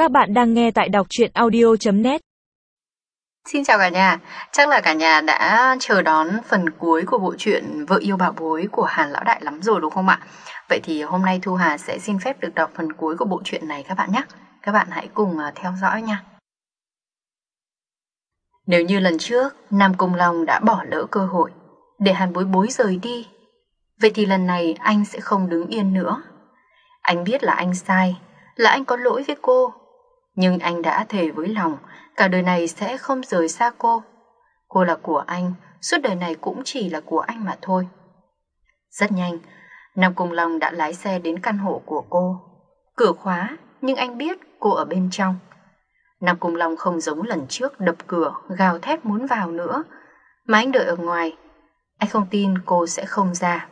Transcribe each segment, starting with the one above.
Các bạn đang nghe tại đọc truyện audio.net. Xin chào cả nhà, chắc là cả nhà đã chờ đón phần cuối của bộ truyện Vợ yêu bảo bối của Hàn Lão Đại lắm rồi đúng không ạ? Vậy thì hôm nay Thu Hà sẽ xin phép được đọc phần cuối của bộ truyện này các bạn nhé. Các bạn hãy cùng theo dõi nha. Nếu như lần trước Nam Cung Long đã bỏ lỡ cơ hội để Hàn Bối Bối rời đi, vậy thì lần này anh sẽ không đứng yên nữa. Anh biết là anh sai, là anh có lỗi với cô, nhưng anh đã thề với lòng cả đời này sẽ không rời xa cô. Cô là của anh, suốt đời này cũng chỉ là của anh mà thôi. Rất nhanh, Nam Cung Long đã lái xe đến căn hộ của cô. Cửa khóa, nhưng anh biết cô ở bên trong. Nam Cung Long không giống lần trước đập cửa, gào thét muốn vào nữa, mà anh đợi ở ngoài. Anh không tin cô sẽ không ra.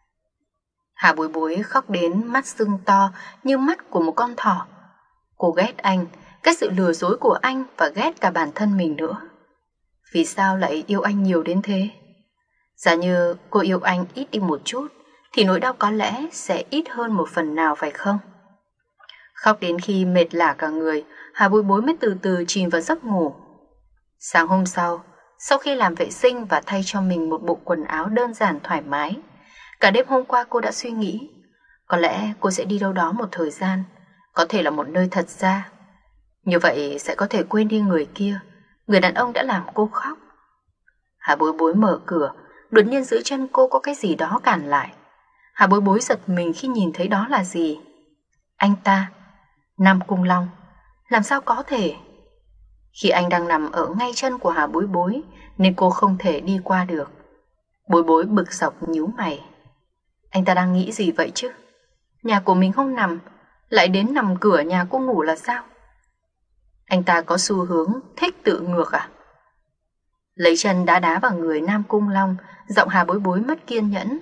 Hà Bối Bối khóc đến mắt sưng to như mắt của một con thỏ. Cô ghét anh, ghét sự lừa dối của anh và ghét cả bản thân mình nữa. Vì sao lại yêu anh nhiều đến thế? Giả như cô yêu anh ít đi một chút, thì nỗi đau có lẽ sẽ ít hơn một phần nào phải không? Khóc đến khi mệt lả cả người, Hà Bối Bối mới từ từ chìm vào giấc ngủ. Sáng hôm sau khi làm vệ sinh và thay cho mình một bộ quần áo đơn giản thoải mái, cả đêm hôm qua cô đã suy nghĩ, có lẽ cô sẽ đi đâu đó một thời gian, có thể là một nơi thật xa. Như vậy sẽ có thể quên đi người kia, người đàn ông đã làm cô khóc. Hà Bối Bối mở cửa, đột nhiên dưới chân cô có cái gì đó cản lại. Hà Bối Bối giật mình khi nhìn thấy đó là gì? Anh ta, Nam Cung Long. Làm sao có thể? Khi anh đang nằm ở ngay chân của Hà Bối Bối nên cô không thể đi qua được. Bối Bối bực dọc nhíu mày. Anh ta đang nghĩ gì vậy chứ? Nhà của mình không nằm, lại đến nằm cửa nhà cô ngủ là sao? Anh ta có xu hướng thích tự ngược à? Lấy chân đá vào người Nam Cung Long, giọng Hà Bối Bối mất kiên nhẫn.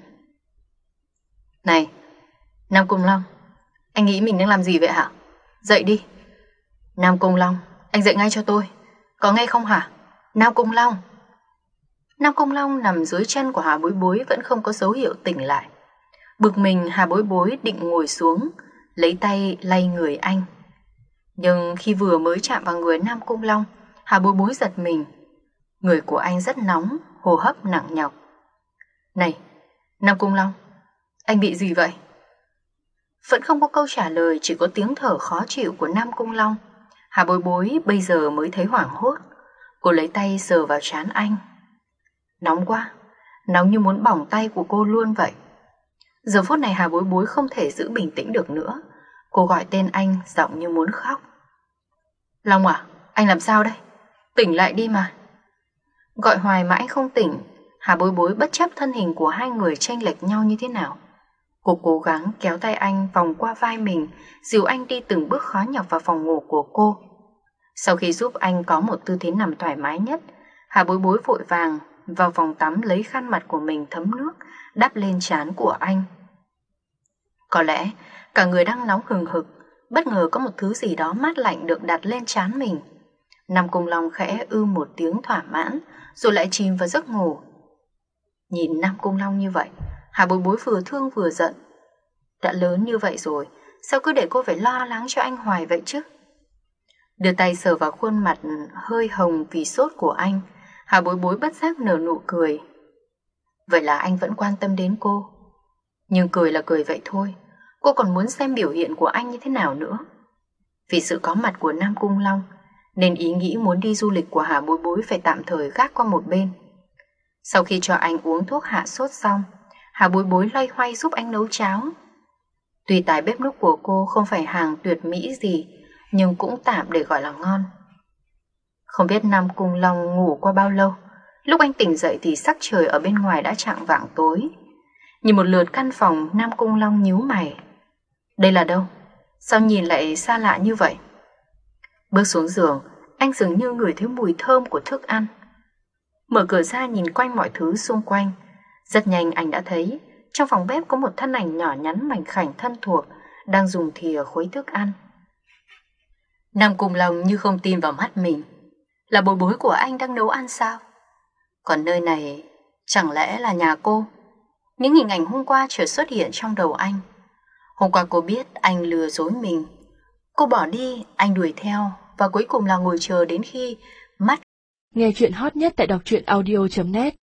Này, Nam Cung Long, anh nghĩ mình đang làm gì vậy hả? Dậy đi. Nam Cung Long, anh dậy ngay cho tôi. Có nghe không hả? Nam Cung Long. Nam Cung Long nằm dưới chân của Hà Bối Bối vẫn không có dấu hiệu tỉnh lại. Bực mình, Hà Bối Bối định ngồi xuống, lấy tay lay người anh. Nhưng khi vừa mới chạm vào người Nam Cung Long, Hà Bối Bối giật mình. Người của anh rất nóng, hô hấp nặng nhọc. Này, Nam Cung Long, anh bị gì vậy? Vẫn không có câu trả lời, chỉ có tiếng thở khó chịu của Nam Cung Long. Hà Bối Bối bây giờ mới thấy hoảng hốt. Cô lấy tay sờ vào trán anh. Nóng quá, nóng như muốn bỏng tay của cô luôn vậy. Giờ phút này Hà Bối Bối không thể giữ bình tĩnh được nữa. Cô gọi tên anh, giọng như muốn khóc. Long à, anh làm sao đây? Tỉnh lại đi mà. Gọi hoài mà anh không tỉnh. Hà Bối Bối bất chấp thân hình của hai người chênh lệch nhau như thế nào. Cô cố gắng kéo tay anh vòng qua vai mình, dìu anh đi từng bước khó nhọc vào phòng ngủ của cô. Sau khi giúp anh có một tư thế nằm thoải mái nhất, Hà Bối Bối vội vàng vào phòng tắm lấy khăn mặt của mình thấm nước, đắp lên trán của anh. Có lẽ cả người đang nóng hừng hực, bất ngờ có một thứ gì đó mát lạnh được đặt lên trán mình. Nam Cung Long khẽ một tiếng thỏa mãn, rồi lại chìm vào giấc ngủ. Nhìn Nam Cung Long như vậy, Hà Bối Bối vừa thương vừa giận. Đã lớn như vậy rồi, sao cứ để cô phải lo lắng cho anh hoài vậy chứ? Đưa tay sờ vào khuôn mặt hơi hồng vì sốt của anh, Hà Bối Bối bất giác nở nụ cười. Vậy là anh vẫn quan tâm đến cô. Nhưng cười là cười vậy thôi, cô còn muốn xem biểu hiện của anh như thế nào nữa. Vì sự có mặt của Nam Cung Long, nên ý nghĩ muốn đi du lịch của Hà Bối Bối phải tạm thời gác qua một bên. Sau khi cho anh uống thuốc hạ sốt xong, Hà Bối Bối loay hoay giúp anh nấu cháo. Tuy tài bếp núc của cô không phải hàng tuyệt mỹ gì, nhưng cũng tạm để gọi là ngon. Không biết Nam Cung Long ngủ qua bao lâu, lúc anh tỉnh dậy thì sắc trời ở bên ngoài đã chạng vạng tối. Nhìn một lượt căn phòng, Nam Cung Long nhíu mày. Đây là đâu? Sao nhìn lại xa lạ như vậy? Bước xuống giường, anh dường như ngửi thấy mùi thơm của thức ăn. Mở cửa ra nhìn quanh mọi thứ xung quanh. Rất nhanh anh đã thấy trong phòng bếp có một thân ảnh nhỏ nhắn mảnh khảnh thân thuộc đang dùng thìa khuấy thức ăn. Nam Cung Long như không tin vào mắt mình. Là Bối Bối của anh đang nấu ăn sao? Còn nơi này chẳng lẽ là nhà cô? Những hình ảnh hôm qua chợt xuất hiện trong đầu anh. Hôm qua cô biết anh lừa dối mình. Cô bỏ đi, anh đuổi theo và cuối cùng là ngồi chờ đến khi mắt. Nghe chuyện hot nhất tại đọc truyện audio.net